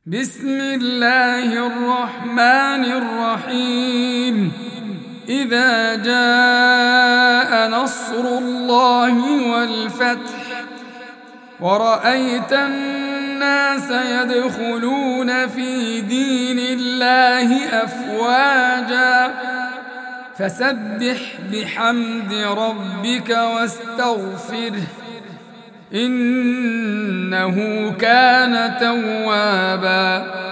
بسم الله الرحمن الرحيم. إذا جاء نصر الله والفتح ورأيت الناس يدخلون في دين الله أفواجا فسبح بحمد ربك واستغفره إنه كان توابا.